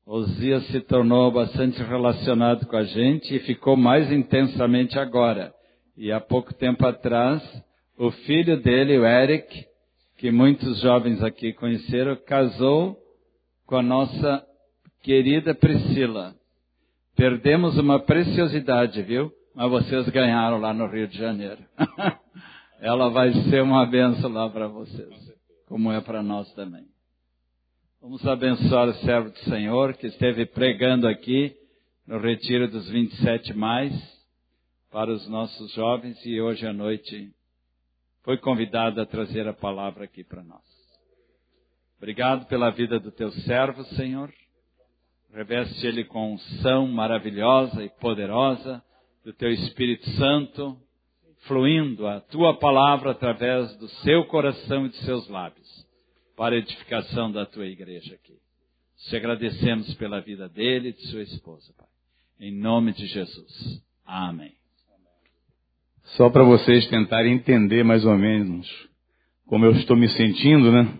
Osias se tornou bastante relacionado com a gente e ficou mais intensamente agora. E há pouco tempo atrás, o filho dele, o Eric, que muitos jovens aqui conheceram, casou com a nossa querida Priscila. Perdemos uma preciosidade, viu? Mas vocês ganharam lá no Rio de Janeiro. Ela vai ser uma bênção lá para vocês, como é para nós também. Vamos abençoar o servo do Senhor que esteve pregando aqui no retiro dos 27 mais para os nossos jovens e hoje à noite foi convidado a trazer a palavra aqui para nós. Obrigado pela vida do teu servo, Senhor. Reveste ele com unção maravilhosa e poderosa do teu Espírito Santo, fluindo a tua palavra através do seu coração e dos seus lábios, para a edificação da tua igreja aqui. Te agradecemos pela vida dele e de sua esposa, Pai. Em nome de Jesus. Amém. Só para vocês tentarem entender mais ou menos como eu estou me sentindo, né?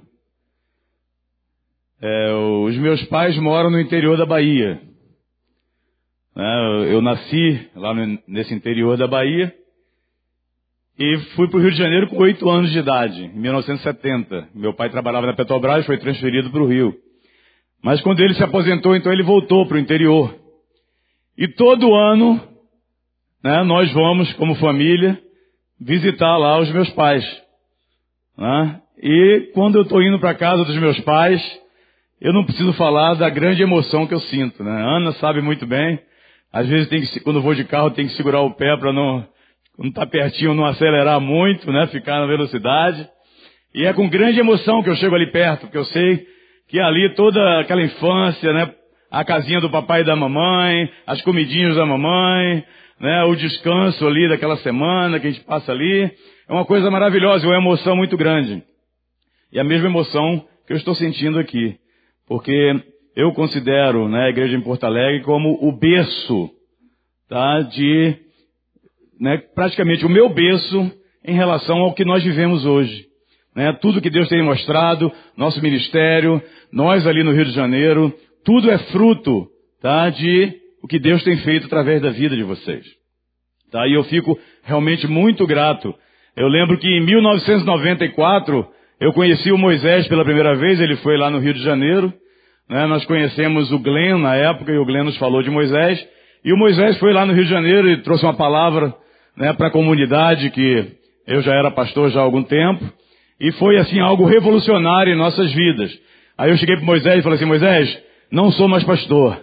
Os meus pais moram no interior da Bahia. Eu nasci lá nesse interior da Bahia e fui para o Rio de Janeiro com 8 anos de idade, em 1970. Meu pai trabalhava na Petrobras e foi transferido para o Rio. Mas quando ele se aposentou, então ele voltou para o interior. E todo ano, nós vamos, como família, visitar lá os meus pais. E quando eu estou indo para a casa dos meus pais, eu não preciso falar da grande emoção que eu sinto. Ana sabe muito bem. Às vezes, quando eu vou de carro, tem que segurar o pé para não estar pertinho, não acelerar muito, ficar na velocidade. E é com grande emoção que eu chego ali perto, porque eu sei que ali toda aquela infância, a casinha do papai e da mamãe, as comidinhas da mamãe, o descanso ali daquela semana que a gente passa ali, é uma coisa maravilhosa, é uma emoção muito grande. E a mesma emoção que eu estou sentindo aqui, porque eu considero a igreja em Porto Alegre como o berço, de praticamente o meu berço em relação ao que nós vivemos hoje. Tudo que Deus tem mostrado, nosso ministério, nós ali no Rio de Janeiro, tudo é fruto de o que Deus tem feito através da vida de vocês. E eu fico realmente muito grato. Eu lembro que em 1994 eu conheci o Moisés pela primeira vez, ele foi lá no Rio de Janeiro. Nós conhecemos o Glenn na época e o Glenn nos falou de Moisés. E o Moisés foi lá no Rio de Janeiro e trouxe uma palavra para a comunidade, que eu já era pastor já há algum tempo. E foi assim algo revolucionário em nossas vidas. Aí eu cheguei para Moisés e falei assim: Moisés, não sou mais pastor.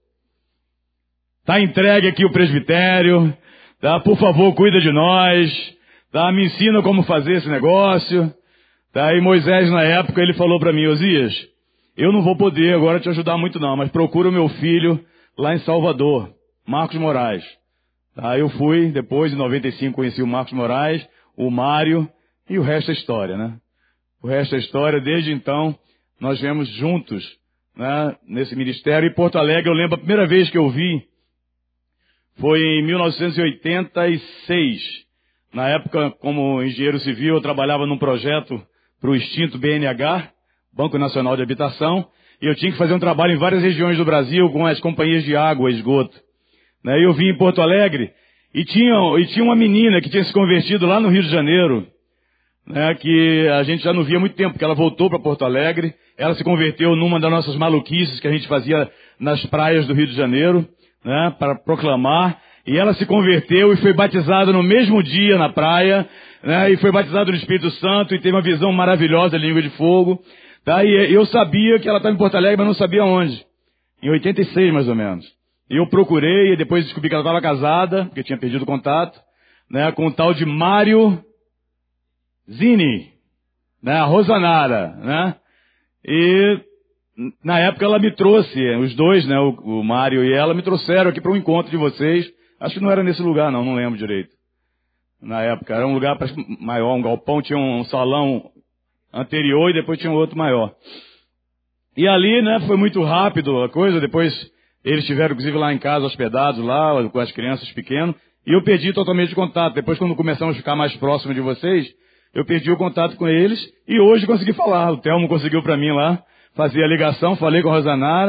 Está entregue aqui o presbitério. Por favor, cuida de nós. Me ensina como fazer esse negócio. E Moisés na época ele falou para mim: Osias, eu não vou poder agora te ajudar muito não, mas procura o meu filho lá em Salvador, Marcos Moraes. Eu fui, depois em 95 conheci o Marcos Moraes, o Mário, e o resto é história, O resto é história. Desde então, nós viemos juntos, nesse ministério. Em Porto Alegre, eu lembro a primeira vez que eu vi, foi em 1986. Na época, como engenheiro civil, eu trabalhava num projeto para o extinto BNH, Banco Nacional de Habitação, e eu tinha que fazer um trabalho em várias regiões do Brasil com as companhias de água e esgoto. E eu vim em Porto Alegre e tinha uma menina que tinha se convertido lá no Rio de Janeiro, que a gente já não via há muito tempo, porque ela voltou para Porto Alegre, ela se converteu numa das nossas maluquices que a gente fazia nas praias do Rio de Janeiro, para proclamar, e ela se converteu e foi batizada no mesmo dia na praia, e foi batizada no Espírito Santo e teve uma visão maravilhosa da língua de fogo. E eu sabia que ela estava em Porto Alegre, mas não sabia onde. Em 86, mais ou menos. E eu procurei, e depois descobri que ela estava casada, porque tinha perdido o contato, com o tal de Mário Zini, a Rosanara, E na época ela me trouxe, os dois, o Mário e ela, me trouxeram aqui para um encontro de vocês. Acho que não era nesse lugar não lembro direito. Na época, era um lugar maior, um galpão, tinha um salão anterior e depois tinha um outro maior. E ali, foi muito rápido a coisa. Depois eles estiveram, inclusive, lá em casa, hospedados lá, com as crianças pequenas. E eu perdi totalmente o contato. Depois, quando começamos a ficar mais próximo de vocês, eu perdi o contato com eles. E hoje consegui falar. O Telmo conseguiu para mim lá fazer a ligação. Falei com a Rosanara.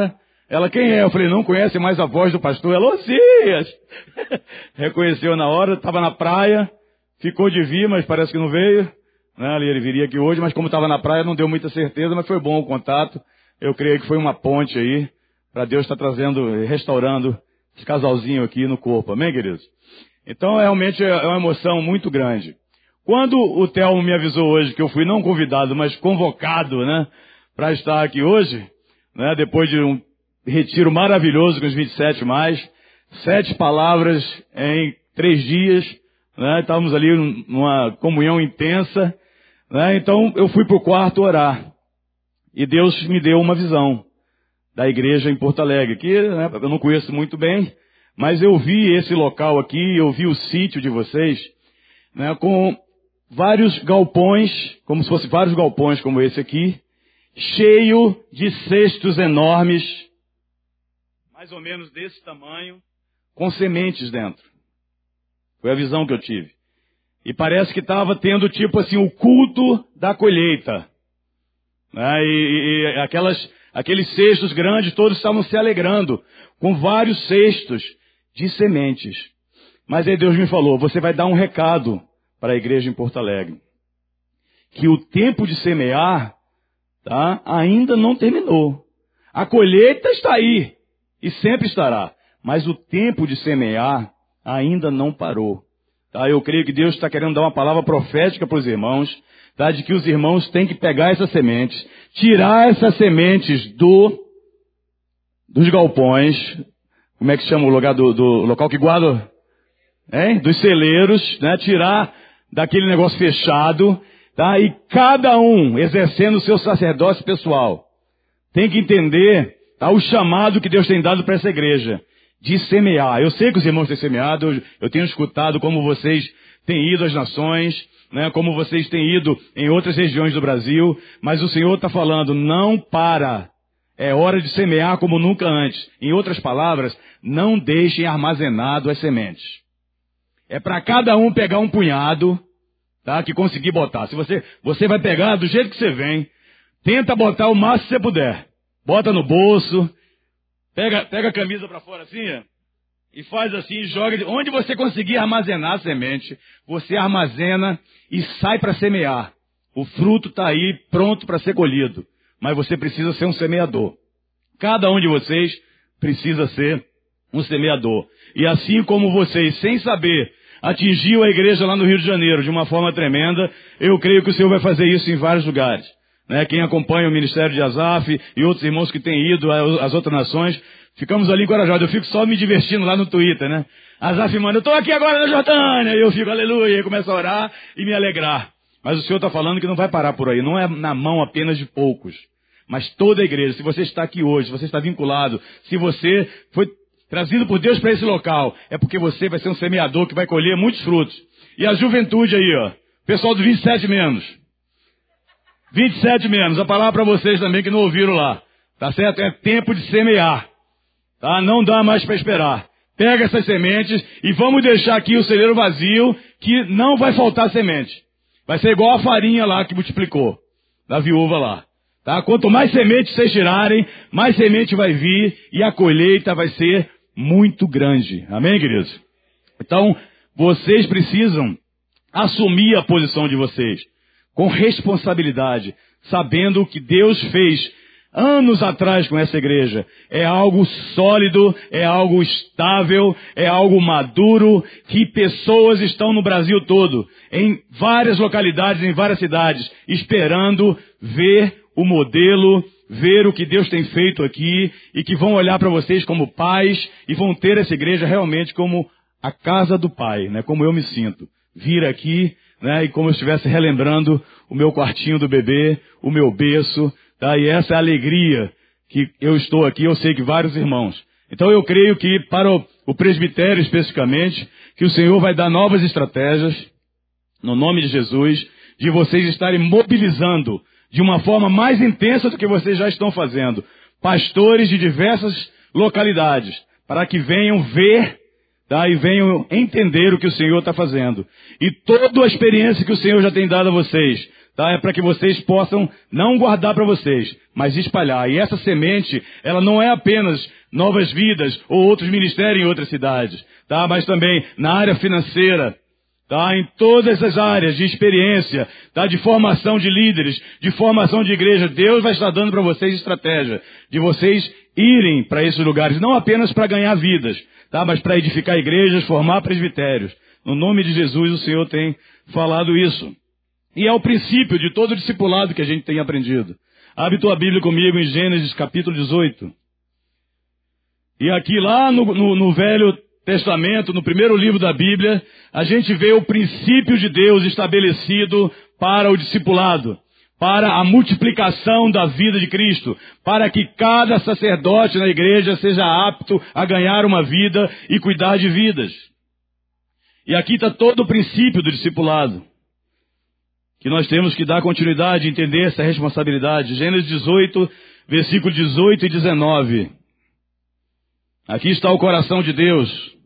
Ela, quem é? Eu falei, não conhece mais a voz do pastor? Ela, Osias! Reconheceu na hora, estava na praia, ficou de vir, mas parece que não veio. Né? Ele viria aqui hoje, mas como estava na praia, não deu muita certeza, mas foi bom o contato. Eu creio que foi uma ponte aí, para Deus estar trazendo, restaurando esse casalzinho aqui no corpo. Amém, queridos? Então, realmente é uma emoção muito grande. Quando o Telmo me avisou hoje que eu fui não convidado, mas convocado, né, para estar aqui hoje, né, depois de um retiro maravilhoso com os 27 mais, 7 palavras em 3 dias, né, estávamos ali numa comunhão intensa, né, então eu fui para o quarto orar, e Deus me deu uma visão da igreja em Porto Alegre, que né, eu não conheço muito bem, mas eu vi esse local aqui, eu vi o sítio de vocês, né, com vários galpões, como se fossem vários galpões como esse aqui, cheio de cestos enormes, mais ou menos desse tamanho, com sementes dentro. Foi a visão que eu tive. E parece que estava tendo tipo assim o culto da colheita. Né? E aqueles cestos grandes, todos estavam se alegrando, com vários cestos de sementes. Mas aí Deus me falou, você vai dar um recado para a igreja em Porto Alegre. Que o tempo de semear, tá, ainda não terminou. A colheita está aí, e sempre estará. Mas o tempo de semear ainda não parou. Tá? Eu creio que Deus está querendo dar uma palavra profética para os irmãos, tá, de que os irmãos têm que pegar essas sementes, tirar essas sementes dos galpões, como é que chama o lugar do local que guarda? Dos celeiros, né? Tirar daquele negócio fechado, tá? E cada um exercendo o seu sacerdócio pessoal. Tem que entender, tá, o chamado que Deus tem dado para essa igreja, de semear. Eu sei que os irmãos têm semeado, eu tenho escutado como vocês têm ido às nações, né, como vocês têm ido em outras regiões do Brasil, mas o Senhor está falando, não para. É hora de semear como nunca antes. Em outras palavras, não deixem armazenado as sementes. É para cada um pegar um punhado, tá, que conseguir botar. Se você vai pegar do jeito que você vem, tenta botar o máximo que você puder. Bota no bolso, pega a camisa para fora assim, ó, e faz assim, joga. Onde você conseguir armazenar a semente, você armazena e sai para semear. O fruto está aí pronto para ser colhido. Mas você precisa ser um semeador. Cada um de vocês precisa ser um semeador. E assim como vocês, sem saber, atingiu a igreja lá no Rio de Janeiro de uma forma tremenda, eu creio que o Senhor vai fazer isso em vários lugares. Né? Quem acompanha o ministério de Azaf e outros irmãos que têm ido às outras nações, ficamos ali encorajados. Eu fico só me divertindo lá no Twitter, né? Azaf manda, eu estou aqui agora na Jordânia, e eu fico, aleluia, e começo a orar e me alegrar. Mas o Senhor está falando que não vai parar por aí, não é na mão apenas de poucos, mas toda a igreja. Se você está aqui hoje, se você está vinculado, se você foi trazido por Deus para esse local, é porque você vai ser um semeador que vai colher muitos frutos. E a juventude aí, ó, pessoal do 27 menos. 27 menos, a palavra para vocês também que não ouviram lá. Tá certo? É tempo de semear. Tá? Não dá mais para esperar. Pega essas sementes e vamos deixar aqui o celeiro vazio, que não vai faltar semente. Vai ser igual a farinha lá que multiplicou, da viúva lá. Tá? Quanto mais sementes vocês tirarem, mais semente vai vir e a colheita vai ser muito grande. Amém, queridos? Então, vocês precisam assumir a posição de vocês com responsabilidade, sabendo o que Deus fez anos atrás com essa igreja. É algo sólido, é algo estável, é algo maduro, que pessoas estão no Brasil todo, em várias localidades, em várias cidades, esperando ver o modelo, ver o que Deus tem feito aqui, e que vão olhar para vocês como pais, e vão ter essa igreja realmente como a casa do Pai, né? Como eu me sinto. Vir aqui, né? E como eu estivesse relembrando o meu quartinho do bebê, o meu berço, tá? E essa é a alegria que eu estou aqui, eu sei que vários irmãos. Então eu creio que para o presbitério especificamente, que o Senhor vai dar novas estratégias, no nome de Jesus, de vocês estarem mobilizando de uma forma mais intensa do que vocês já estão fazendo, pastores de diversas localidades, para que venham ver, tá? E venham entender o que o Senhor está fazendo. E toda a experiência que o Senhor já tem dado a vocês, tá? É para que vocês possam não guardar para vocês, mas espalhar. E essa semente, ela não é apenas Novas Vidas ou outros ministérios em outras cidades, tá? Mas também na área financeira, tá? Em todas as áreas de experiência, tá? De formação de líderes, de formação de igreja. Deus vai estar dando para vocês estratégia de vocês irem para esses lugares, não apenas para ganhar vidas, tá? Mas para edificar igrejas, formar presbitérios. No nome de Jesus, o Senhor tem falado isso. E é o princípio de todo o discipulado que a gente tem aprendido. Abre tua Bíblia comigo em Gênesis capítulo 18. E aqui lá no Velho Testamento, no primeiro livro da Bíblia, a gente vê o princípio de Deus estabelecido para o discipulado, para a multiplicação da vida de Cristo, para que cada sacerdote na igreja seja apto a ganhar uma vida e cuidar de vidas. E aqui está todo o princípio do discipulado, que nós temos que dar continuidade, entender essa responsabilidade. Gênesis 18, versículo 18 e 19. Aqui está o coração de Deus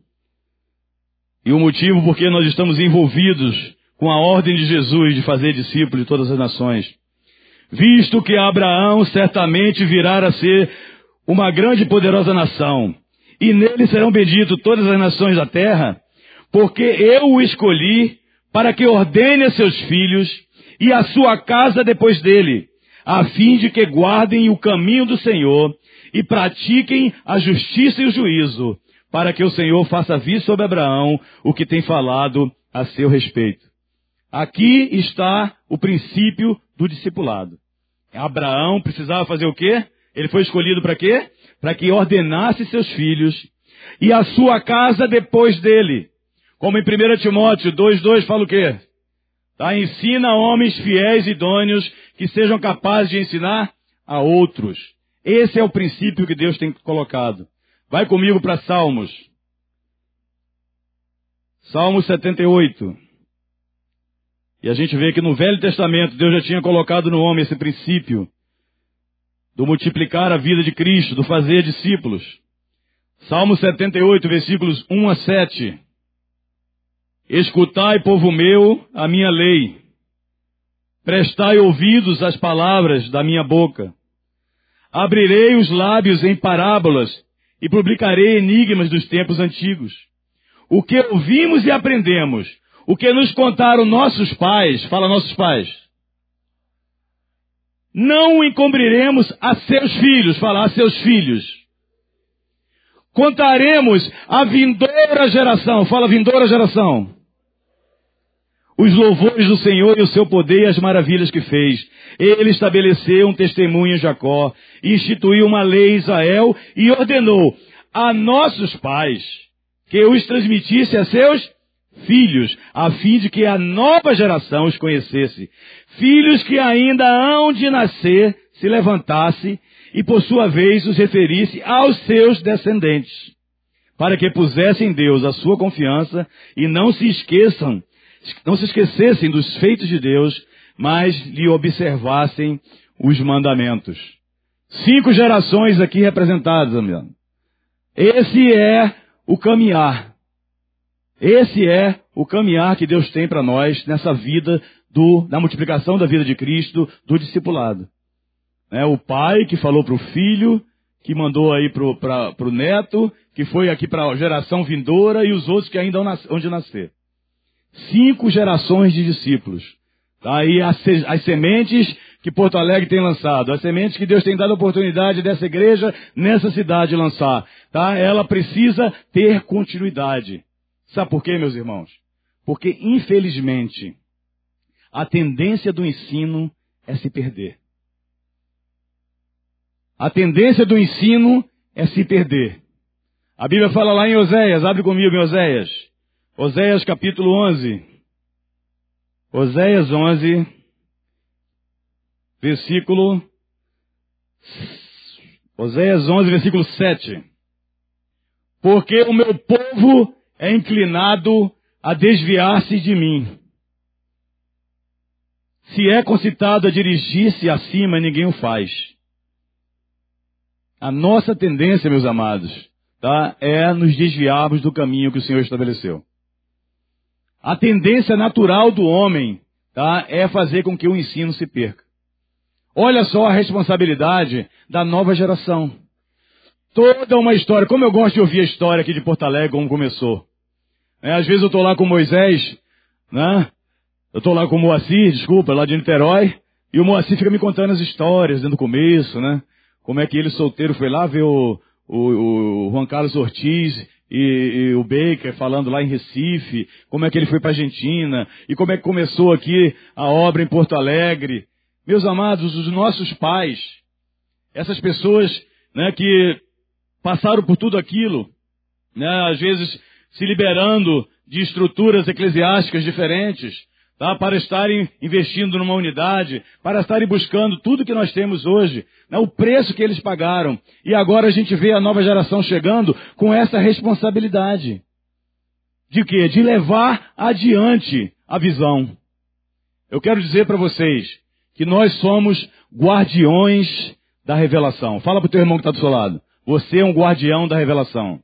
e o motivo por que nós estamos envolvidos com a ordem de Jesus de fazer discípulos de todas as nações. Visto que Abraão certamente virá a ser uma grande e poderosa nação, e nele serão benditas todas as nações da terra, porque eu o escolhi para que ordene a seus filhos e a sua casa depois dele, a fim de que guardem o caminho do Senhor e pratiquem a justiça e o juízo, para que o Senhor faça vir sobre Abraão o que tem falado a seu respeito. Aqui está o princípio do discipulado. Abraão precisava fazer o quê? Ele foi escolhido para quê? Para que ordenasse seus filhos e a sua casa depois dele. Como em 1 Timóteo 2,2 fala o quê? Tá? Ensina homens fiéis e idôneos que sejam capazes de ensinar a outros. Esse é o princípio que Deus tem colocado. Vai comigo para Salmos. Salmo 78. E a gente vê que no Velho Testamento Deus já tinha colocado no homem esse princípio do multiplicar a vida de Cristo, do fazer discípulos. Salmo 78, versículos 1 a 7. Escutai, povo meu, a minha lei. Prestai ouvidos às palavras da minha boca. Abrirei os lábios em parábolas e publicarei enigmas dos tempos antigos. O que ouvimos e aprendemos, o que nos contaram nossos pais, fala nossos pais, não o encobriremos a seus filhos, fala a seus filhos. Contaremos a vindoura geração, fala vindoura geração, os louvores do Senhor e o seu poder e as maravilhas que fez. Ele estabeleceu um testemunho em Jacó, instituiu uma lei em Israel e ordenou a nossos pais que os transmitisse a seus filhos, a fim de que a nova geração os conhecesse. Filhos que ainda hão de nascer se levantasse e por sua vez os referisse aos seus descendentes, para que pusessem em Deus a sua confiança e não se esquecessem dos feitos de Deus, mas lhe observassem os mandamentos. 5 gerações aqui representadas, amigo. Esse é o caminhar. Esse é o caminhar que Deus tem para nós nessa vida da multiplicação da vida de Cristo, do discipulado. O pai que falou para o filho, que mandou aí para o neto, que foi aqui para a geração vindoura e os outros que ainda hão de nascer. 5 gerações de discípulos. Tá? E as sementes que Porto Alegre tem lançado, as sementes que Deus tem dado a oportunidade dessa igreja, nessa cidade lançar. Tá? Ela precisa ter continuidade. Sabe por quê, meus irmãos? Porque, infelizmente, a tendência do ensino é se perder. A tendência do ensino é se perder. A Bíblia fala lá em Oséias, abre comigo em Oséias. Oséias capítulo 11. Oséias 11, versículo 7. Porque o meu povo é inclinado a desviar-se de mim. Se é concitado a dirigir-se acima, ninguém o faz. A nossa tendência, meus amados, tá, é nos desviarmos do caminho que o Senhor estabeleceu. A tendência natural do homem, tá? É fazer com que o ensino se perca. Olha só a responsabilidade da nova geração. Toda uma história, como eu gosto de ouvir a história aqui de Porto Alegre, como começou. Às vezes eu estou lá com Moisés, né? Eu estou lá com o Moacir, lá de Niterói, e o Moacir fica me contando as histórias dentro do começo, né? Como é que ele solteiro foi lá ver o Juan Carlos Ortiz e o Baker falando lá em Recife, como é que ele foi para a Argentina, e como é que começou aqui a obra em Porto Alegre. Meus amados, os nossos pais, essas pessoas, né, que passaram por tudo aquilo, né, às vezes se liberando de estruturas eclesiásticas diferentes, tá, para estarem investindo numa unidade, para estarem buscando tudo que nós temos hoje, né, o preço que eles pagaram. E agora a gente vê a nova geração chegando com essa responsabilidade. De quê? De levar adiante a visão. Eu quero dizer para vocês que nós somos guardiões da revelação. Fala para o teu irmão que está do seu lado. Você é um guardião da revelação.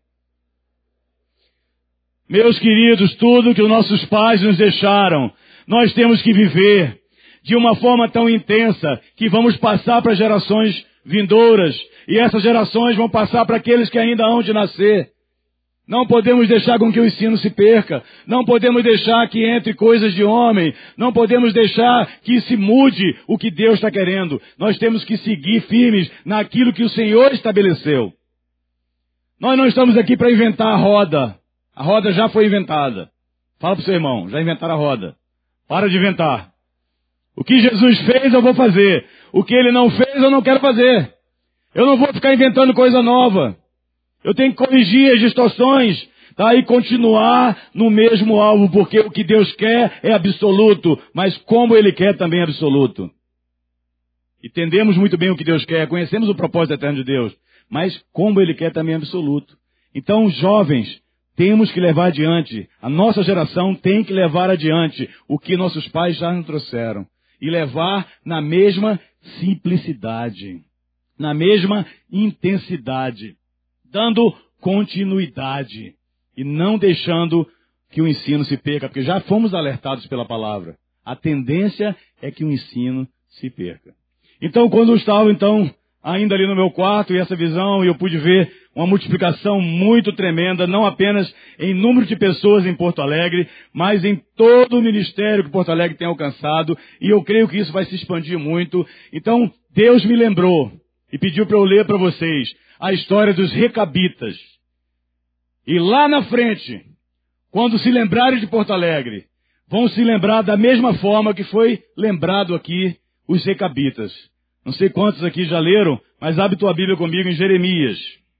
Meus queridos, tudo que os nossos pais nos deixaram, nós temos que viver de uma forma tão intensa que vamos passar para gerações vindouras. E essas gerações vão passar para aqueles que ainda hão de nascer. Não podemos deixar com que o ensino se perca. Não podemos deixar que entre coisas de homem. Não podemos deixar que se mude o que Deus está querendo. Nós temos que seguir firmes naquilo que o Senhor estabeleceu. Nós não estamos aqui para inventar a roda. A roda já foi inventada. Fala para o seu irmão, já inventaram a roda. Para de inventar. O que Jesus fez, eu vou fazer. O que Ele não fez, eu não quero fazer. Eu não vou ficar inventando coisa nova. Eu tenho que corrigir as distorções, tá? E continuar no mesmo alvo, porque o que Deus quer é absoluto, mas como Ele quer também é absoluto. Entendemos muito bem o que Deus quer, conhecemos o propósito eterno de Deus, mas como Ele quer também é absoluto. Então, jovens, temos que levar adiante, a nossa geração tem que levar adiante o que nossos pais já nos trouxeram. E levar na mesma simplicidade, na mesma intensidade, dando continuidade e não deixando que o ensino se perca, porque já fomos alertados pela palavra. A tendência é que o ensino se perca. Então, quando eu estava, ainda ali no meu quarto, e essa visão, e eu pude ver uma multiplicação muito tremenda, não apenas em número de pessoas em Porto Alegre, mas em todo o ministério que Porto Alegre tem alcançado, e eu creio que isso vai se expandir muito. Então, Deus me lembrou e pediu para eu ler para vocês a história dos recabitas. E lá na frente, quando se lembrarem de Porto Alegre, vão se lembrar da mesma forma que foi lembrado aqui os recabitas. Não sei quantos aqui já leram, mas abre tua Bíblia comigo em Jeremias.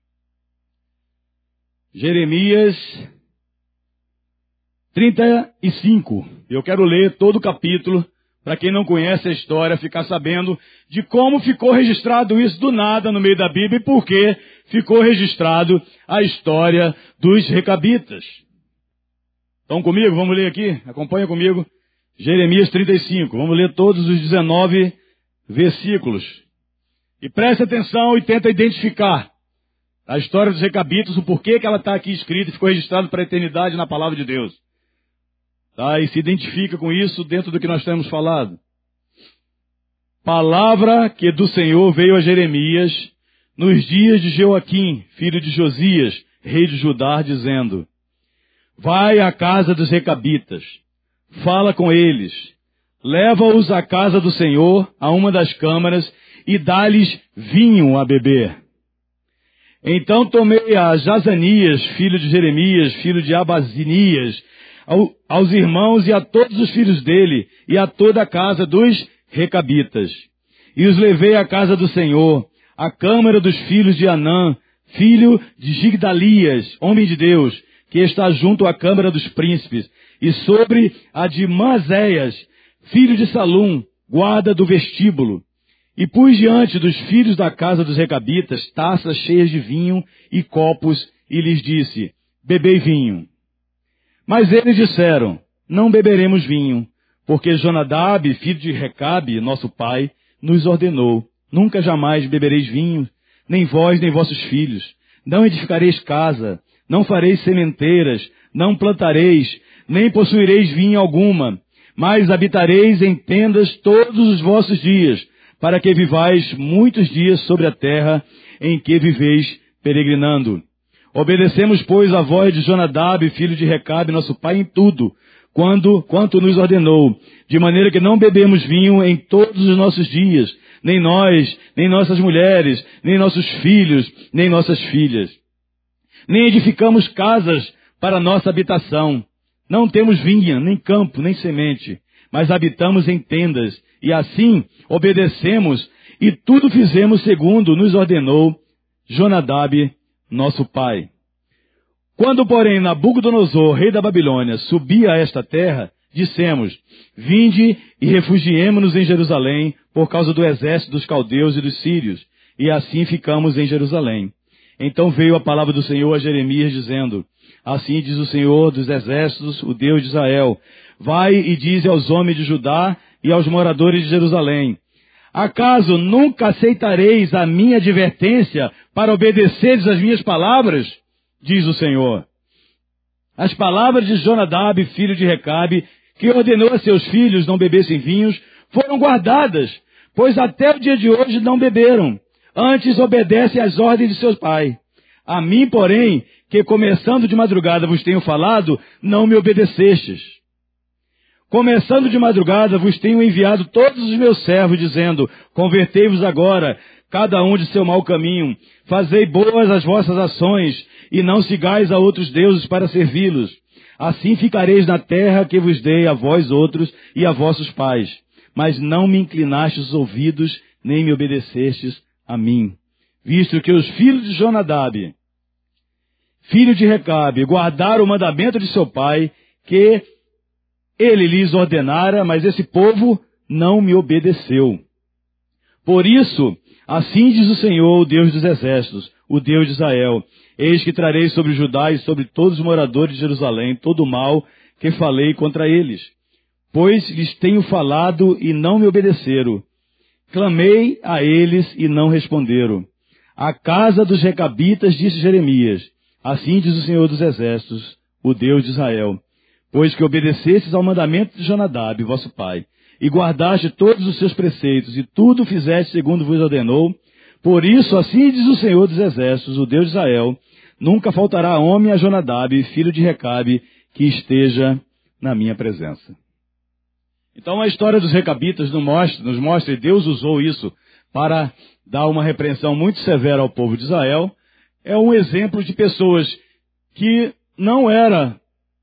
Jeremias 35. Eu quero ler todo o capítulo, para quem não conhece a história, ficar sabendo de como ficou registrado isso do nada no meio da Bíblia e por que ficou registrado a história dos recabitas. Estão comigo? Vamos ler aqui? Acompanha comigo. Jeremias 35. Vamos ler todos os 19 versículos. E preste atenção e tenta identificar a história dos recabitas, o porquê que ela está aqui escrita e ficou registrada para a eternidade na palavra de Deus. Tá? E se identifica com isso dentro do que nós temos falado. Palavra que do Senhor veio a Jeremias nos dias de Joaquim, filho de Josias, rei de Judá, dizendo: vai à casa dos recabitas, fala com eles, leva-os à casa do Senhor, a uma das câmaras, e dá-lhes vinho a beber. Então tomei a Jazanias, filho de Jeremias, filho de Abazinias, aos irmãos e a todos os filhos dele, e a toda a casa dos recabitas. E os levei à casa do Senhor, à câmara dos filhos de Anã, filho de Gigdalias, homem de Deus, que está junto à câmara dos príncipes, e sobre a de Maazéias, filho de Salum, guarda do vestíbulo. E pus diante dos filhos da casa dos recabitas taças cheias de vinho e copos, e lhes disse: bebei vinho. Mas eles disseram: não beberemos vinho, porque Jonadab, filho de Recabe, nosso pai, nos ordenou: nunca jamais bebereis vinho, nem vós nem vossos filhos. Não edificareis casa, não fareis sementeiras, não plantareis, nem possuireis vinha alguma, mas habitareis em tendas todos os vossos dias, para que vivais muitos dias sobre a terra em que viveis peregrinando. Obedecemos, pois, a voz de Jonadab, filho de Recabe, nosso pai, em tudo, quanto nos ordenou, de maneira que não bebemos vinho em todos os nossos dias, nem nós, nem nossas mulheres, nem nossos filhos, nem nossas filhas. Nem edificamos casas para nossa habitação. Não temos vinha, nem campo, nem semente, mas habitamos em tendas, e assim obedecemos, e tudo fizemos segundo nos ordenou Jonadab, nosso pai. Quando, porém, Nabucodonosor, rei da Babilônia, subia a esta terra, dissemos, vinde e refugiemo-nos em Jerusalém, por causa do exército dos caldeus e dos sírios, e assim ficamos em Jerusalém. Então veio a palavra do Senhor a Jeremias, dizendo, assim diz o Senhor dos exércitos, o Deus de Israel, vai e dize aos homens de Judá e aos moradores de Jerusalém, acaso nunca aceitareis a minha advertência para obedeceres às minhas palavras? Diz o Senhor. As palavras de Jonadab, filho de Recabe, que ordenou a seus filhos não bebessem vinhos, foram guardadas, pois até o dia de hoje não beberam, antes obedecem às ordens de seu pai. A mim, porém, que começando de madrugada vos tenho falado, não me obedecestes. Começando de madrugada vos tenho enviado todos os meus servos, dizendo, convertei-vos agora, cada um de seu mau caminho, fazei boas as vossas ações, e não sigais a outros deuses para servi-los. Assim ficareis na terra que vos dei a vós outros e a vossos pais. Mas não me inclinastes os ouvidos, nem me obedecestes a mim. Visto que os filhos de Jonadab, filho de Recabe, guardaram o mandamento de seu pai, que ele lhes ordenara, mas esse povo não me obedeceu. Por isso, assim diz o Senhor, o Deus dos exércitos, o Deus de Israel, eis que trarei sobre Judá e sobre todos os moradores de Jerusalém todo o mal que falei contra eles. Pois lhes tenho falado e não me obedeceram. Clamei a eles e não responderam. A casa dos recabitas, disse Jeremias, assim diz o Senhor dos exércitos, o Deus de Israel, pois que obedecestes ao mandamento de Jonadab, vosso pai, e guardaste todos os seus preceitos, e tudo fizeste segundo vos ordenou, por isso, assim diz o Senhor dos exércitos, o Deus de Israel, nunca faltará homem a Jonadab, filho de Recabe, que esteja na minha presença. Então a história dos recabitas nos mostra, e Deus usou isso para dar uma repreensão muito severa ao povo de Israel, é um exemplo de pessoas que não era,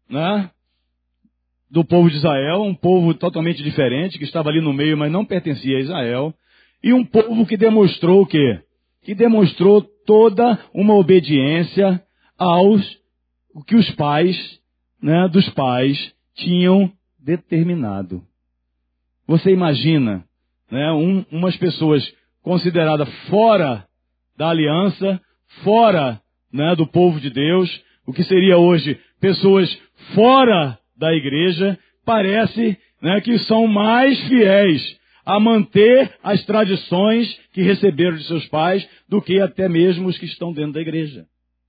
do povo de Israel, um povo totalmente diferente, que estava ali no meio, mas não pertencia a Israel, e um povo que demonstrou o quê? Que demonstrou toda uma obediência o que os pais, dos pais, tinham determinado. Você imagina, umas pessoas consideradas fora da aliança, fora, do povo de Deus, o que seria hoje pessoas fora da igreja, parece, que são mais fiéis a manter as tradições que receberam de seus pais do que até mesmo os que estão dentro da igreja.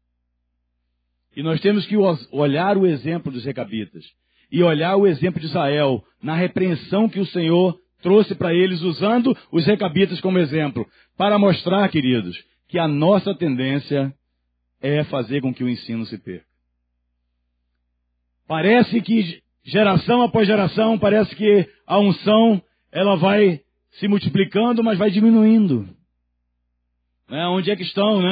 E nós temos que olhar o exemplo dos recabitas e olhar o exemplo de Israel na repreensão que o Senhor trouxe para eles, usando os recabitas como exemplo, para mostrar, queridos, que a nossa tendência é fazer com que o ensino se perca. Parece que geração após geração, parece que a unção ela vai se multiplicando, mas vai diminuindo. Onde é que estão,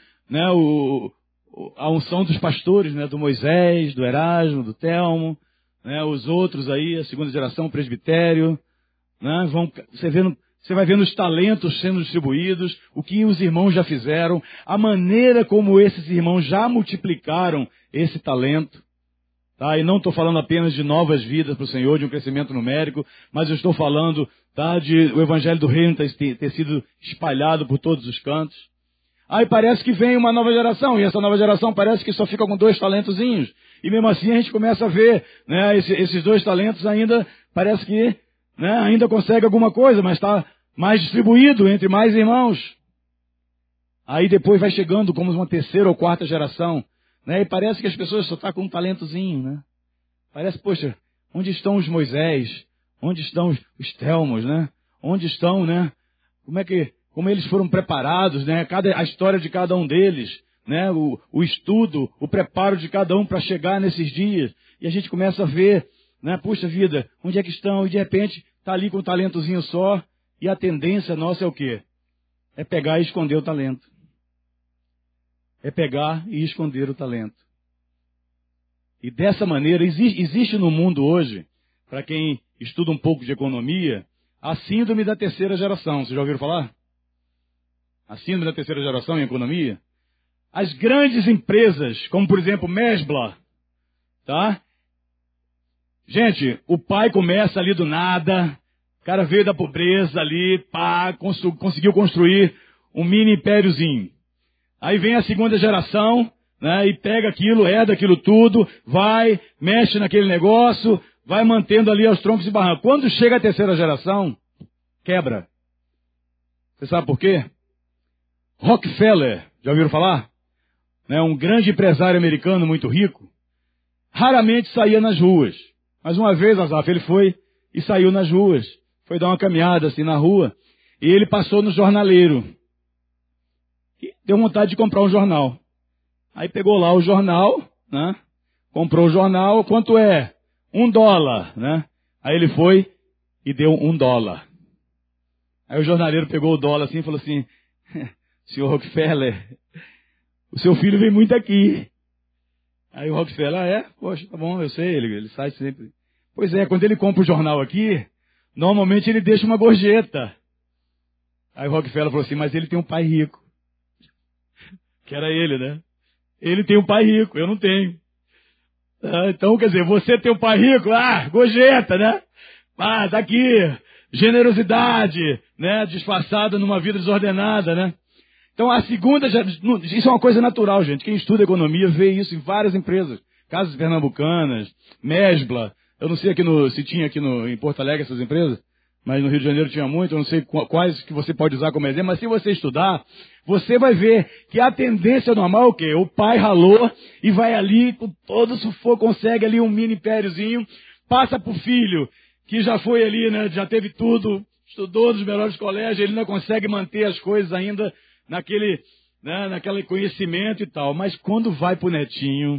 a unção dos pastores, do Moisés, do Erasmo, do Telmo, os outros aí, a segunda geração, o presbitério, você vai vendo os talentos sendo distribuídos, o que os irmãos já fizeram, a maneira como esses irmãos já multiplicaram esse talento. E não estou falando apenas de novas vidas para o Senhor, de um crescimento numérico, mas eu estou falando de o Evangelho do Reino ter sido espalhado por todos os cantos. Aí parece que vem uma nova geração, e essa nova geração parece que só fica com 2 talentozinhos. E mesmo assim a gente começa a ver, esses 2 talentos ainda, parece que ainda consegue alguma coisa, mas está mais distribuído entre mais irmãos. Aí depois vai chegando como uma 3ª ou 4ª geração. E parece que as pessoas só estão com um talentozinho, Parece, poxa, Onde estão os Moisés? Onde estão os Telmos, né? Onde estão, né? Como eles foram preparados, né? A história de cada um deles, né? O estudo, o preparo de cada um para chegar nesses dias. E a gente começa a ver, né? Puxa vida, onde é que estão? E de repente está ali com um talentozinho só. E a tendência nossa é o quê? É pegar e esconder o talento. É pegar e esconder o talento. E dessa maneira, existe no mundo hoje, para quem estuda um pouco de economia, a síndrome da terceira geração. Vocês já ouviram falar? A síndrome da terceira geração em economia? As grandes empresas, como por exemplo Mesbla, tá? Gente, o pai começa ali do nada, o cara veio da pobreza ali, pá, conseguiu construir um mini impériozinho. Aí vem a segunda geração, né, e pega aquilo, herda aquilo tudo, vai, mexe naquele negócio, vai mantendo ali aos troncos e barrancos. Quando chega a terceira geração, quebra. Você sabe por quê? Rockefeller, já ouviram falar? Né, um grande empresário americano muito rico, raramente saía nas ruas. Mas uma vez, Azaf, ele foi e saiu nas ruas. Foi dar uma caminhada assim na rua. E ele passou no jornaleiro. E deu vontade de comprar um jornal. Aí pegou lá o jornal, né? Comprou o jornal, quanto é? $1, né? Aí ele foi e deu $1. Aí o jornaleiro pegou o dólar assim e falou assim, senhor Rockefeller, o seu filho vem muito aqui. Aí o Rockefeller, poxa, tá bom, eu sei, ele sai sempre. Pois é, quando ele compra o jornal aqui, normalmente ele deixa uma gorjeta. Aí o Rockefeller falou assim, mas ele tem um pai rico. Que era ele, né? Ele tem um pai rico, eu não tenho. Então, quer dizer, você tem um pai rico, gorjeta, né? Tá aqui, generosidade, né? Disfarçada numa vida desordenada, né? Então, a segunda, isso é uma coisa natural, gente. Quem estuda economia vê isso em várias empresas. Casas Pernambucanas, Mesbla. Eu não sei se tinha aqui em Porto Alegre essas empresas, mas no Rio de Janeiro tinha muito. Eu não sei quais que você pode usar como exemplo, mas se você estudar, você vai ver que a tendência normal é o quê? O pai ralou e vai ali, com todo sufoco, consegue ali um mini impériozinho, passa pro filho, que já foi ali, né? Já teve tudo, estudou nos melhores colégios, ele ainda consegue manter as coisas ainda naquele conhecimento e tal. Mas quando vai pro netinho,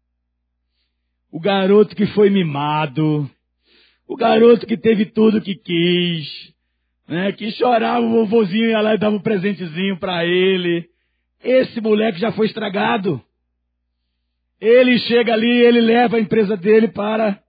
o garoto que foi mimado, o garoto que teve tudo que quis, né, que chorava, o vovozinho ia lá e dava um presentezinho para ele, esse moleque já foi estragado. Ele chega ali, ele leva a empresa dele para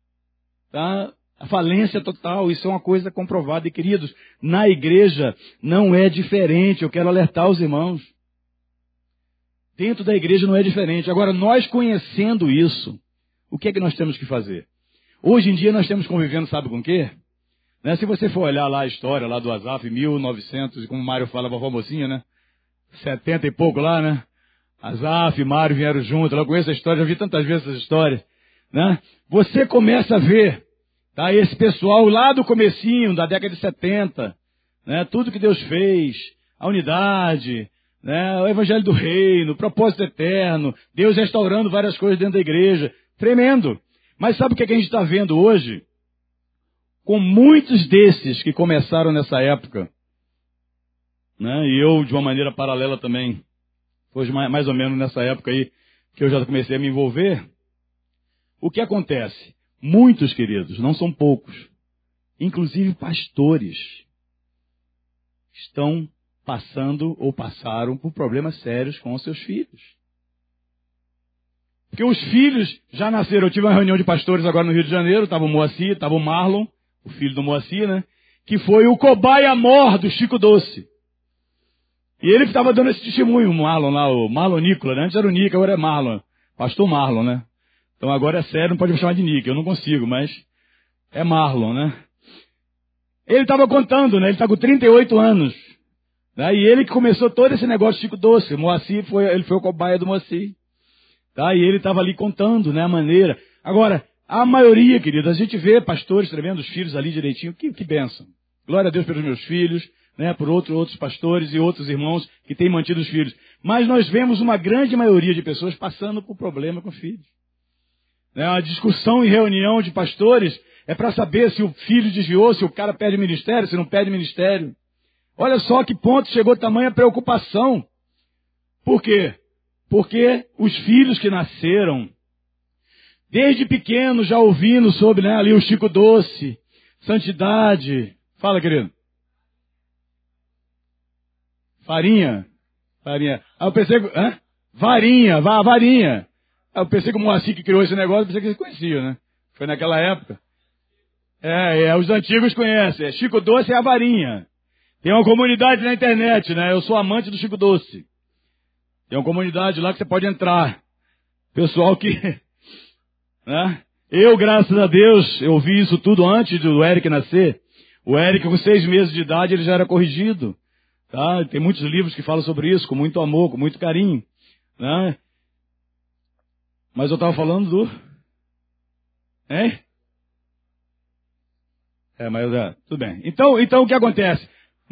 a falência total. Isso é uma coisa comprovada. E, queridos, na igreja não é diferente. Eu quero alertar os irmãos. Dentro da igreja não é diferente. Agora, nós conhecendo isso, o que é que nós temos que fazer? Hoje em dia nós estamos convivendo, sabe com o quê? Né? Se você for olhar lá a história lá do Azaf, 1900, como o Mário fala, a mocinha, né? 70 e pouco lá, né? Azaf e Mário vieram juntos. Eu conheço a história, já vi tantas vezes essa história, né? Você começa a ver, tá? Esse pessoal lá do comecinho, da década de 70, né? Tudo que Deus fez, a unidade, né? O evangelho do reino, o propósito eterno, Deus restaurando várias coisas dentro da igreja. Tremendo. Mas sabe o que a gente está vendo hoje? Com muitos desses que começaram nessa época, né? E eu, de uma maneira paralela também, foi mais ou menos nessa época aí que eu já comecei a me envolver. O que acontece? Muitos, queridos, não são poucos, inclusive pastores, estão passando ou passaram por problemas sérios com os seus filhos. Porque os filhos já nasceram. Eu tive uma reunião de pastores agora no Rio de Janeiro, estava o Moacir, estava o Marlon, o filho do Moacir, né? Que foi o cobaia mor do Chico Doce. E ele estava dando esse testemunho, o Marlon lá, o Marlon Nicola, né? Antes era o Nick, agora é Marlon. Pastor Marlon, né? Então agora é sério, não pode me chamar de Nick, eu não consigo, mas é Marlon, né? Ele estava contando, né? Ele está com 38 anos. Né? E ele que começou todo esse negócio de Chico Doce. O Moacir ele foi o cobaia do Moacir. Tá? E ele estava ali contando, né, a maneira. Agora, a maioria, querido, a gente vê pastores tremendo os filhos ali direitinho. Que bênção. Glória a Deus pelos meus filhos, né, por outros pastores e outros irmãos que têm mantido os filhos. Mas nós vemos uma grande maioria de pessoas passando por problema com filhos. né, uma discussão em reunião de pastores, é para saber se o filho desviou, se o cara perde ministério, se não perde ministério. Olha só que ponto chegou tamanha preocupação. Por quê? Porque os filhos que nasceram, desde pequenos já ouvindo sobre, né, ali o Chico Doce, santidade. Fala, querido. Farinha. Aí eu pensei, varinha. Aí eu pensei que o Moacir que criou esse negócio, eu pensei que vocês conheciam, né? Foi naquela época. Os antigos conhecem. Chico Doce é a varinha. Tem uma comunidade na internet, né? Eu sou amante do Chico Doce. Tem uma comunidade lá que você pode entrar. Pessoal que... né? Eu, graças a Deus, eu vi isso tudo antes do Eric nascer. O Eric, com 6 meses de idade, ele já era corrigido. Tá? Tem muitos livros que falam sobre isso, com muito amor, com muito carinho. Né? Mas eu estava falando do... Hein? Tudo bem. Então o que acontece?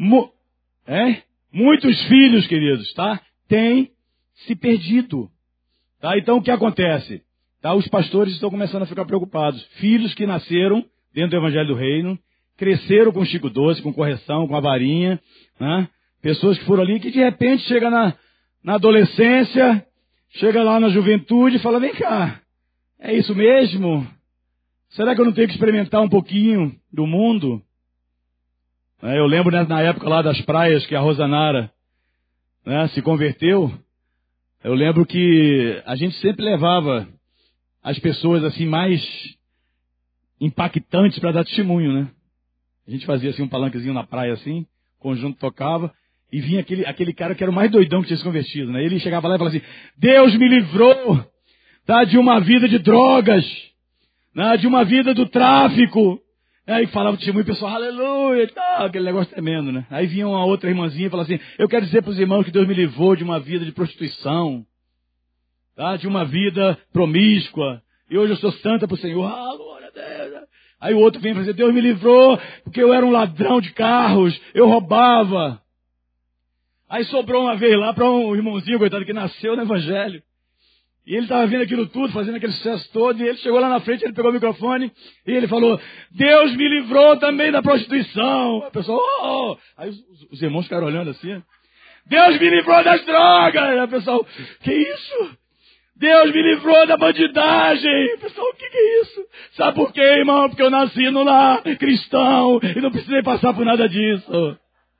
Muitos filhos, queridos, tá? Têm se perdido. Tá? Então o que acontece? Tá? Os pastores estão começando a ficar preocupados. Filhos que nasceram dentro do Evangelho do Reino, cresceram com Chico Doce, com correção, com a varinha, né? Pessoas que foram ali, que de repente chega na adolescência, chega lá na juventude e fala, vem cá, é isso mesmo? Será que eu não tenho que experimentar um pouquinho do mundo? Eu lembro, né, na época lá das praias que a Rosanara, né, se converteu. Eu lembro que a gente sempre levava as pessoas assim mais impactantes para dar testemunho, né? A gente fazia assim um palanquezinho na praia assim, o conjunto tocava e vinha aquele cara que era o mais doidão que tinha se convertido, né? Ele chegava lá e falava assim, Deus me livrou, tá, de uma vida de drogas, né, de uma vida do tráfico. Aí falava o testemunho e o pessoal, aleluia, tá, aquele negócio tremendo, né? Aí vinha uma outra irmãzinha e falava assim, eu quero dizer para os irmãos que Deus me livrou de uma vida de prostituição, tá, de uma vida promíscua, e hoje eu sou santa para o Senhor, glória a Deus. Aí o outro vem e fala assim, Deus me livrou porque eu era um ladrão de carros, eu roubava. Aí sobrou uma vez lá para um irmãozinho, coitado, que nasceu no Evangelho. E ele estava vendo aquilo tudo, fazendo aquele sucesso todo, e ele chegou lá na frente, ele pegou o microfone, e ele falou, Deus me livrou também da prostituição. A pessoa, oh! Aí os irmãos ficaram olhando assim, Deus me livrou das drogas. Aí a pessoa, que isso? Deus me livrou da bandidagem. Pessoal, o que é isso? Sabe por quê, irmão? Porque eu nasci no lar cristão e não precisei passar por nada disso.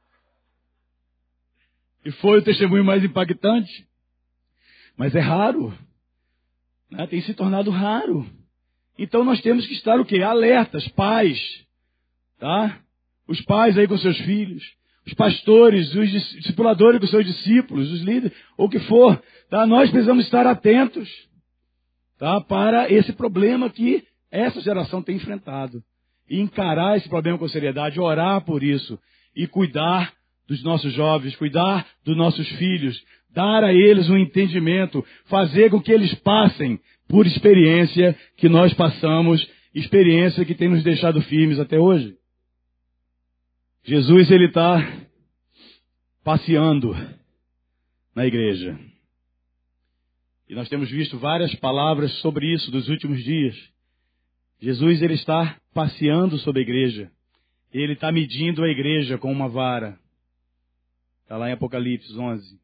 E foi o testemunho mais impactante. Mas é raro. Né? Tem se tornado raro. Então nós temos que estar o quê? Alertas, pais. Tá? Os pais aí com seus filhos. Os pastores, os discipuladores com seus discípulos, os líderes, ou o que for. Tá? Nós precisamos estar atentos, tá, para esse problema que essa geração tem enfrentado. E encarar esse problema com seriedade, orar por isso. E cuidar dos nossos jovens, cuidar dos nossos filhos. Dar a eles um entendimento. Fazer com que eles passem por experiência que nós passamos. Experiência que tem nos deixado firmes até hoje. Jesus, ele está passeando na igreja. E nós temos visto várias palavras sobre isso dos últimos dias. Jesus, ele está passeando sobre a igreja. Ele está medindo a igreja com uma vara. Está lá em Apocalipse 11.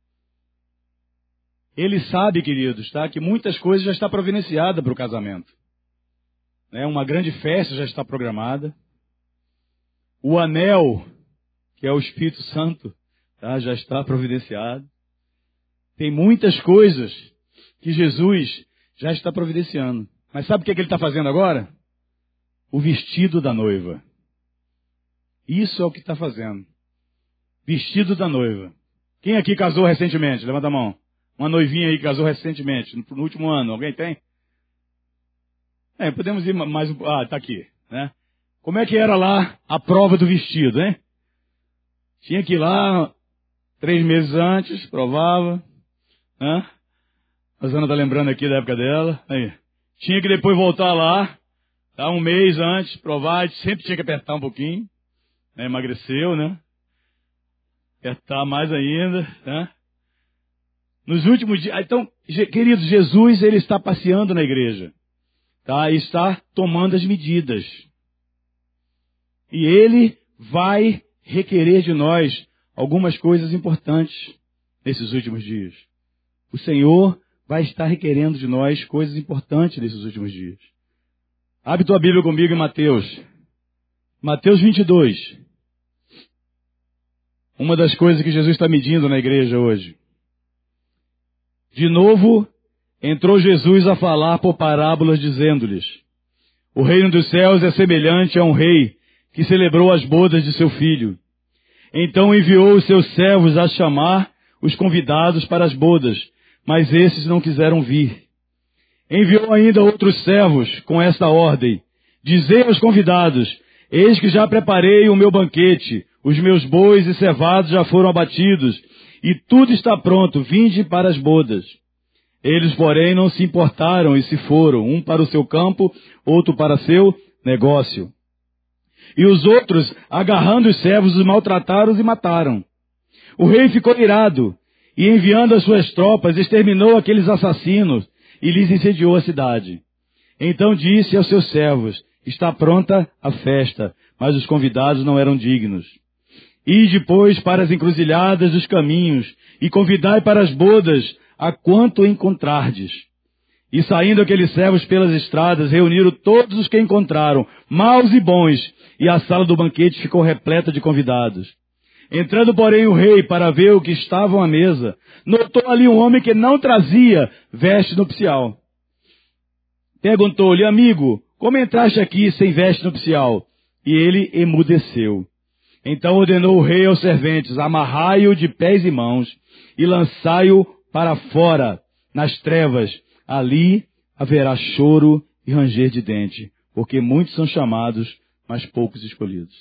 Ele sabe, queridos, tá, que muitas coisas já estão providenciadas para o casamento. Né? Uma grande festa já está programada. O anel, que é o Espírito Santo, tá, já está providenciado. Tem muitas coisas que Jesus já está providenciando. Mas sabe o que ele está fazendo agora? O vestido da noiva. Isso é o que está fazendo. Vestido da noiva. Quem aqui casou recentemente? Levanta a mão. Uma noivinha aí que casou recentemente, no último ano. Alguém tem? Podemos ir mais um... está aqui, né? Como é que era lá a prova do vestido, hein? Tinha que ir lá 3 meses antes, provava, né? A Zana está lembrando aqui da época dela. Aí. Tinha que depois voltar lá, tá? 1 mês antes, provar, sempre tinha que apertar um pouquinho, né? Emagreceu, né? Apertar mais ainda, né? Nos últimos dias, então, queridos, Jesus, ele está passeando na igreja. tá? Está tomando as medidas. E Ele vai requerer de nós algumas coisas importantes nesses últimos dias. O Senhor vai estar requerendo de nós coisas importantes nesses últimos dias. Abre tua Bíblia comigo em Mateus. Mateus 22. Uma das coisas que Jesus está medindo na igreja hoje. De novo, entrou Jesus a falar por parábolas, dizendo-lhes: o reino dos céus é semelhante a um rei que celebrou as bodas de seu filho. Então enviou os seus servos a chamar os convidados para as bodas, mas esses não quiseram vir. Enviou ainda outros servos com esta ordem: dizei aos convidados: eis que já preparei o meu banquete, os meus bois e cevados já foram abatidos, e tudo está pronto, vinde para as bodas. Eles, porém, não se importaram e se foram, um para o seu campo, outro para seu negócio. E os outros, agarrando os servos, os maltrataram e mataram. O rei ficou irado, e enviando as suas tropas, exterminou aqueles assassinos, e lhes incendiou a cidade. Então disse aos seus servos: está pronta a festa, mas os convidados não eram dignos. Ide, pois, para as encruzilhadas dos caminhos, e convidai para as bodas a quanto encontrardes. E saindo aqueles servos pelas estradas, reuniram todos os que encontraram, maus e bons, e a sala do banquete ficou repleta de convidados. Entrando, porém, o rei para ver o que estavam à mesa, notou ali um homem que não trazia veste nupcial. Perguntou-lhe: amigo, como entraste aqui sem veste nupcial? E ele emudeceu. Então ordenou o rei aos serventes: amarrai-o de pés e mãos e lançai-o para fora, nas trevas. Ali haverá choro e ranger de dente, porque muitos são chamados, mas poucos escolhidos.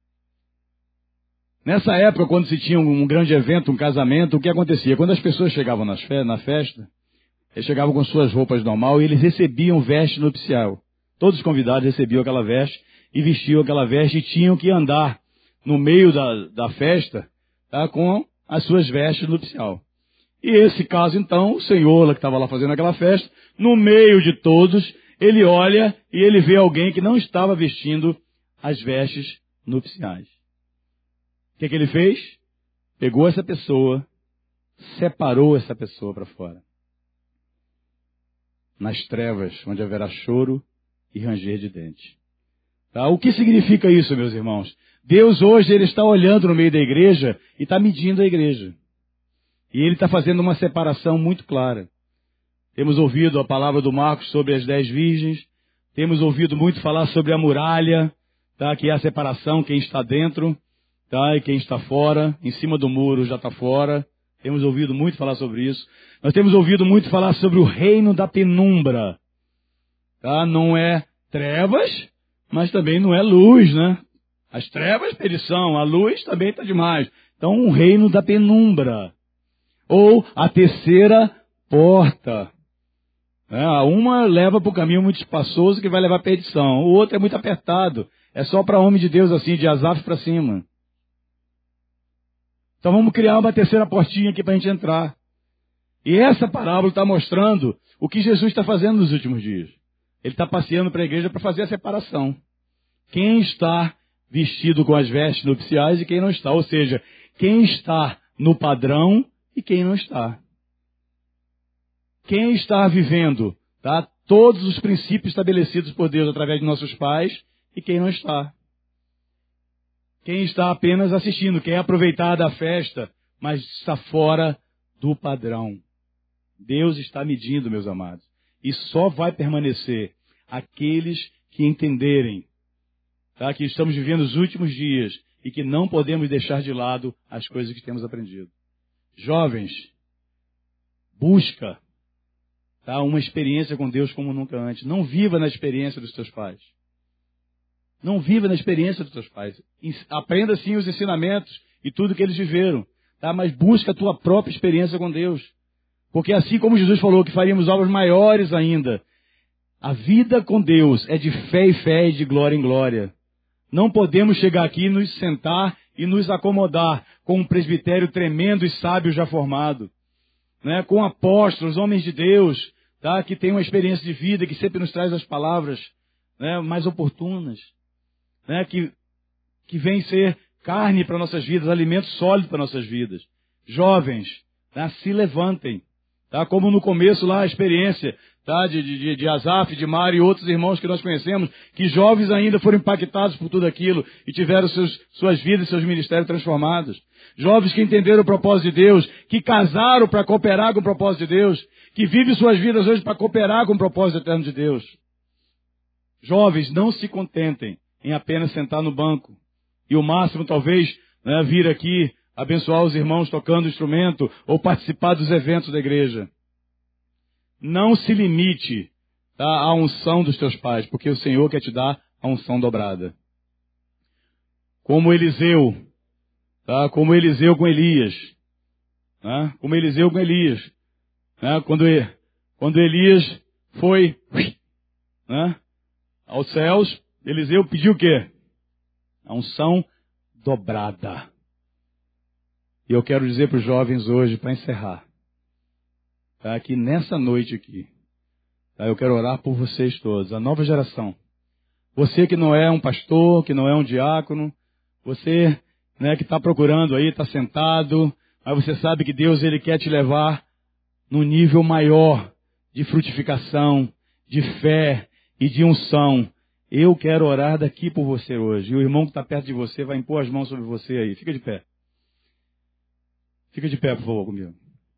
Nessa época, quando se tinha um grande evento, um casamento, o que acontecia? Quando as pessoas chegavam na festa, eles chegavam com suas roupas normais e eles recebiam veste nupcial. Todos os convidados recebiam aquela veste e vestiam aquela veste e tinham que andar no meio da festa, tá, com as suas vestes nupcial. E esse caso, então, o senhor que estava lá fazendo aquela festa, no meio de todos, ele olha e ele vê alguém que não estava vestindo as vestes nupciais. O que ele fez? Pegou essa pessoa, separou essa pessoa para fora. Nas trevas, onde haverá choro e ranger de dente. Tá? O que significa isso, meus irmãos? Deus hoje ele está olhando no meio da igreja e está medindo a igreja. E ele está fazendo uma separação muito clara. Temos ouvido a palavra do Marcos sobre as 10 virgens. Temos ouvido muito falar sobre a muralha, tá? Que é a separação, quem está dentro, tá? E quem está fora. Em cima do muro já está fora. Temos ouvido muito falar sobre isso. Nós temos ouvido muito falar sobre o reino da penumbra. Tá? Não é trevas, mas também não é luz, né? As trevas, eles são. A luz também está demais. Então, um reino da penumbra. Ou a terceira porta. Uma leva para o caminho muito espaçoso que vai levar à perdição. O outro é muito apertado. É só para homem de Deus assim, de Asaf para cima. Então vamos criar uma terceira portinha aqui para a gente entrar. E essa parábola está mostrando o que Jesus está fazendo nos últimos dias. Ele está passeando para a igreja para fazer a separação. Quem está vestido com as vestes nupciais e quem não está. Ou seja, quem está no padrão e quem não está. Quem está vivendo, tá, todos os princípios estabelecidos por Deus através de nossos pais e quem não está. Quem está apenas assistindo, quem é aproveitar da festa, mas está fora do padrão. Deus está medindo, meus amados. E só vai permanecer aqueles que entenderem, tá, que estamos vivendo os últimos dias e que não podemos deixar de lado as coisas que temos aprendido. Jovens, busca, tá, uma experiência com Deus como nunca antes. Não viva na experiência dos teus pais. Não viva na experiência dos teus pais. Aprenda sim os ensinamentos e tudo que eles viveram, tá? Mas busca a tua própria experiência com Deus. Porque assim como Jesus falou que faríamos obras maiores ainda, a vida com Deus é de fé em fé e de glória em glória. Não podemos chegar aqui, nos sentar e nos acomodar com um presbitério tremendo e sábio já formado, né? Com apóstolos, homens de Deus, tá? Que tem uma experiência de vida, que sempre nos traz as palavras, né, mais oportunas, né, que vem ser carne para nossas vidas, alimento sólido para nossas vidas. Jovens, tá? Se levantem, tá? Como no começo lá a experiência, tá? de Asaf, de Mário e outros irmãos que nós conhecemos, que jovens ainda foram impactados por tudo aquilo e tiveram suas vidas, seus ministérios transformados. Jovens que entenderam o propósito de Deus, que casaram para cooperar com o propósito de Deus, que vivem suas vidas hoje para cooperar com o propósito eterno de Deus. Jovens, não se contentem em apenas sentar no banco e o máximo talvez, né, vir aqui abençoar os irmãos tocando instrumento ou participar dos eventos da igreja. Não se limite, tá, à unção dos teus pais, porque o Senhor quer te dar a unção dobrada. Como Eliseu, tá? Como Eliseu com Elias, né? Como Eliseu com Elias, né? Quando Elias foi, né, aos céus, Eliseu pediu o quê? A unção dobrada. E eu quero dizer para os jovens hoje, para encerrar, tá, que nessa noite aqui, tá, eu quero orar por vocês todos, a nova geração. Você que não é um pastor, que não é um diácono, você, né, que está procurando aí, está sentado, mas você sabe que Deus ele quer te levar num nível maior de frutificação, de fé e de unção. Eu quero orar daqui por você hoje. E o irmão que está perto de você vai impor as mãos sobre você aí. Fica de pé. Fica de pé, por favor, comigo.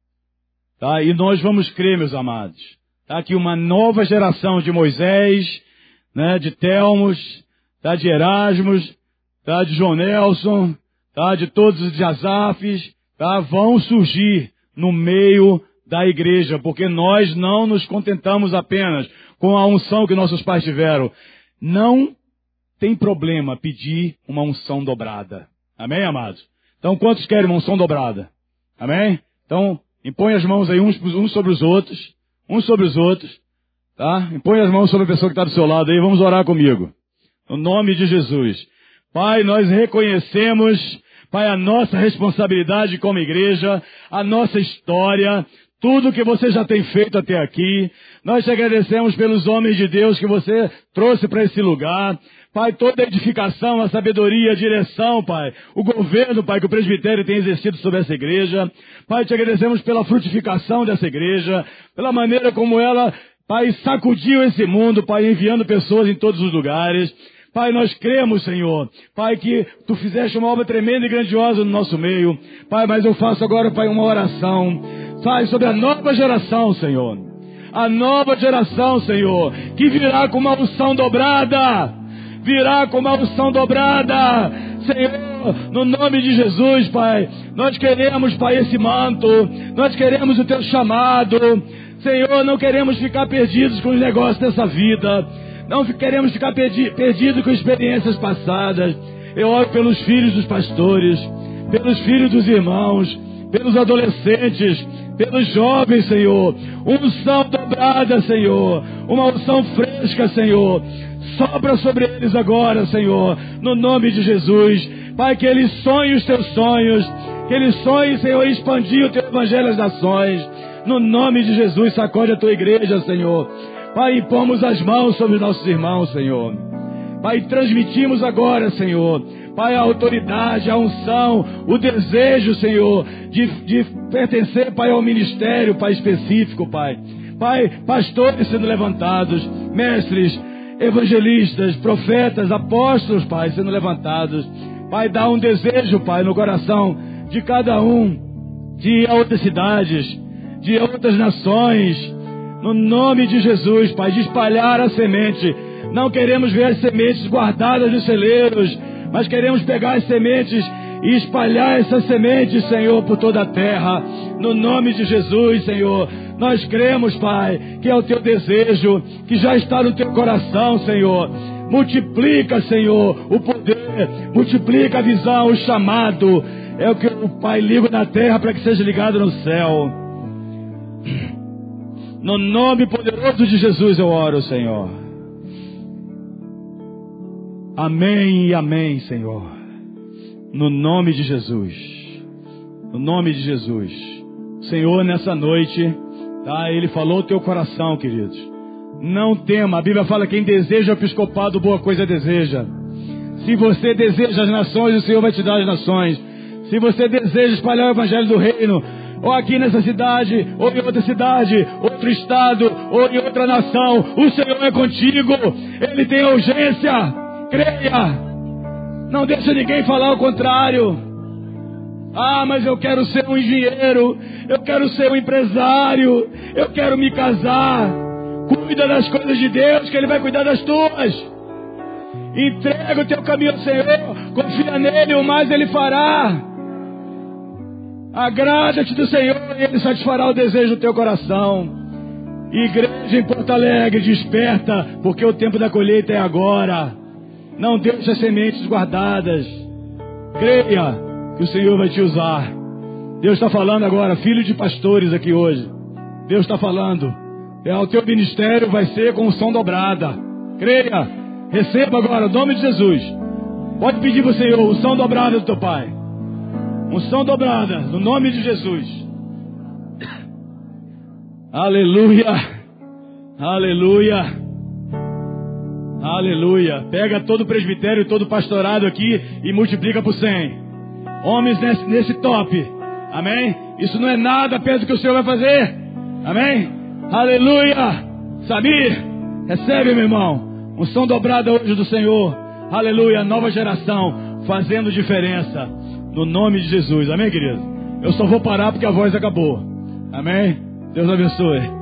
Tá? E nós vamos crer, meus amados, tá, que uma nova geração de Moisés, né, de Telmos, tá, de Erasmos, tá, de João Nelson, tá, de todos os de Asafes, tá, vão surgir no meio da igreja, porque nós não nos contentamos apenas com a unção que nossos pais tiveram. Não tem problema pedir uma unção dobrada. Amém, amados? Então, quantos querem uma unção dobrada? Amém? Então, impõe as mãos aí uns sobre os outros. Uns sobre os outros. Tá? Impõe as mãos sobre a pessoa que está do seu lado aí. Vamos orar comigo. No nome de Jesus. Pai, nós reconhecemos, Pai, a nossa responsabilidade como igreja, a nossa história, tudo que você já tem feito até aqui. Nós te agradecemos pelos homens de Deus que você trouxe para esse lugar. Pai, toda a edificação, a sabedoria, a direção, Pai, o governo, Pai, que o presbitério tem exercido sobre essa igreja. Pai, te agradecemos pela frutificação dessa igreja, pela maneira como ela, Pai, sacudiu esse mundo, Pai, enviando pessoas em todos os lugares. Pai, nós cremos, Senhor, Pai, que Tu fizeste uma obra tremenda e grandiosa no nosso meio. Pai, mas eu faço agora, Pai, uma oração, Pai, sobre a nova geração, Senhor. A nova geração, Senhor, que virá com uma unção dobrada. Virá com uma unção dobrada. Senhor, no nome de Jesus, Pai, nós queremos, Pai, esse manto. Nós queremos o Teu chamado. Senhor, não queremos ficar perdidos com os negócios dessa vida. Não queremos ficar perdidos com experiências passadas. Eu oro pelos filhos dos pastores, pelos filhos dos irmãos, pelos adolescentes, pelos jovens, Senhor. Unção dobrada, Senhor. Uma unção fresca, Senhor. Sopra sobre eles agora, Senhor, no nome de Jesus. Pai, que eles sonhem os Teus sonhos. Que eles sonhem, Senhor, expandir o Teu Evangelho às nações. No nome de Jesus, sacode a Tua igreja, Senhor. Pai, impomos as mãos sobre os nossos irmãos, Senhor. Pai, transmitimos agora, Senhor, Pai, a autoridade, a unção, o desejo, Senhor, de pertencer, Pai, ao ministério, Pai, específico, Pai. Pai, pastores sendo levantados, mestres, evangelistas, profetas, apóstolos, Pai, sendo levantados. Pai, dá um desejo, Pai, no coração de cada um, de ir a outras cidades, de outras nações, no nome de Jesus, Pai, de espalhar a semente. Não queremos ver as sementes guardadas nos celeiros, mas queremos pegar as sementes e espalhar essas sementes, Senhor, por toda a terra. No nome de Jesus, Senhor, nós cremos, Pai, que é o Teu desejo, que já está no Teu coração, Senhor. Multiplica, Senhor, o poder, multiplica a visão, o chamado. É o que o Pai liga na terra para que seja ligado no céu. No nome poderoso de Jesus eu oro, Senhor. Amém e amém, Senhor. No nome de Jesus. No nome de Jesus. Senhor, nessa noite, Tá? Ele falou o teu coração, queridos. Não tema. A Bíblia fala: quem deseja o episcopado, boa coisa deseja. Se você deseja as nações, o Senhor vai te dar as nações. Se você deseja espalhar o evangelho do reino, ou aqui nessa cidade, ou em outra cidade, outro estado, ou em outra nação, o Senhor é contigo. Ele tem urgência. Creia. Não deixa ninguém falar o contrário. Ah, mas eu quero ser um engenheiro, eu quero ser um empresário, eu quero me casar. Cuida das coisas de Deus, que Ele vai cuidar das tuas. Entrega o teu caminho ao Senhor, confia nele, o mais Ele fará. Agrada-te do Senhor e Ele satisfará o desejo do teu coração. Igreja em Porto Alegre, desperta, porque o tempo da colheita é agora. Não deixe as sementes guardadas. Creia que o Senhor vai te usar. Deus está falando agora, filho de pastores aqui hoje. Deus está falando. O teu ministério vai ser com unção dobrada. Creia. Receba agora, no nome de Jesus. Pode pedir para o Senhor unção dobrada do teu Pai. Unção dobrada, no nome de Jesus. Aleluia. Aleluia. Aleluia. Pega todo o presbitério e todo o pastorado aqui e multiplica por 100. Homens nesse top. Amém? Isso não é nada perto do que o Senhor vai fazer. Amém? Aleluia. Samir, recebe, meu irmão. Unção dobrada hoje do Senhor. Aleluia. Nova geração fazendo diferença. No nome de Jesus. Amém, querido? Eu só vou parar porque a voz acabou. Amém? Deus abençoe.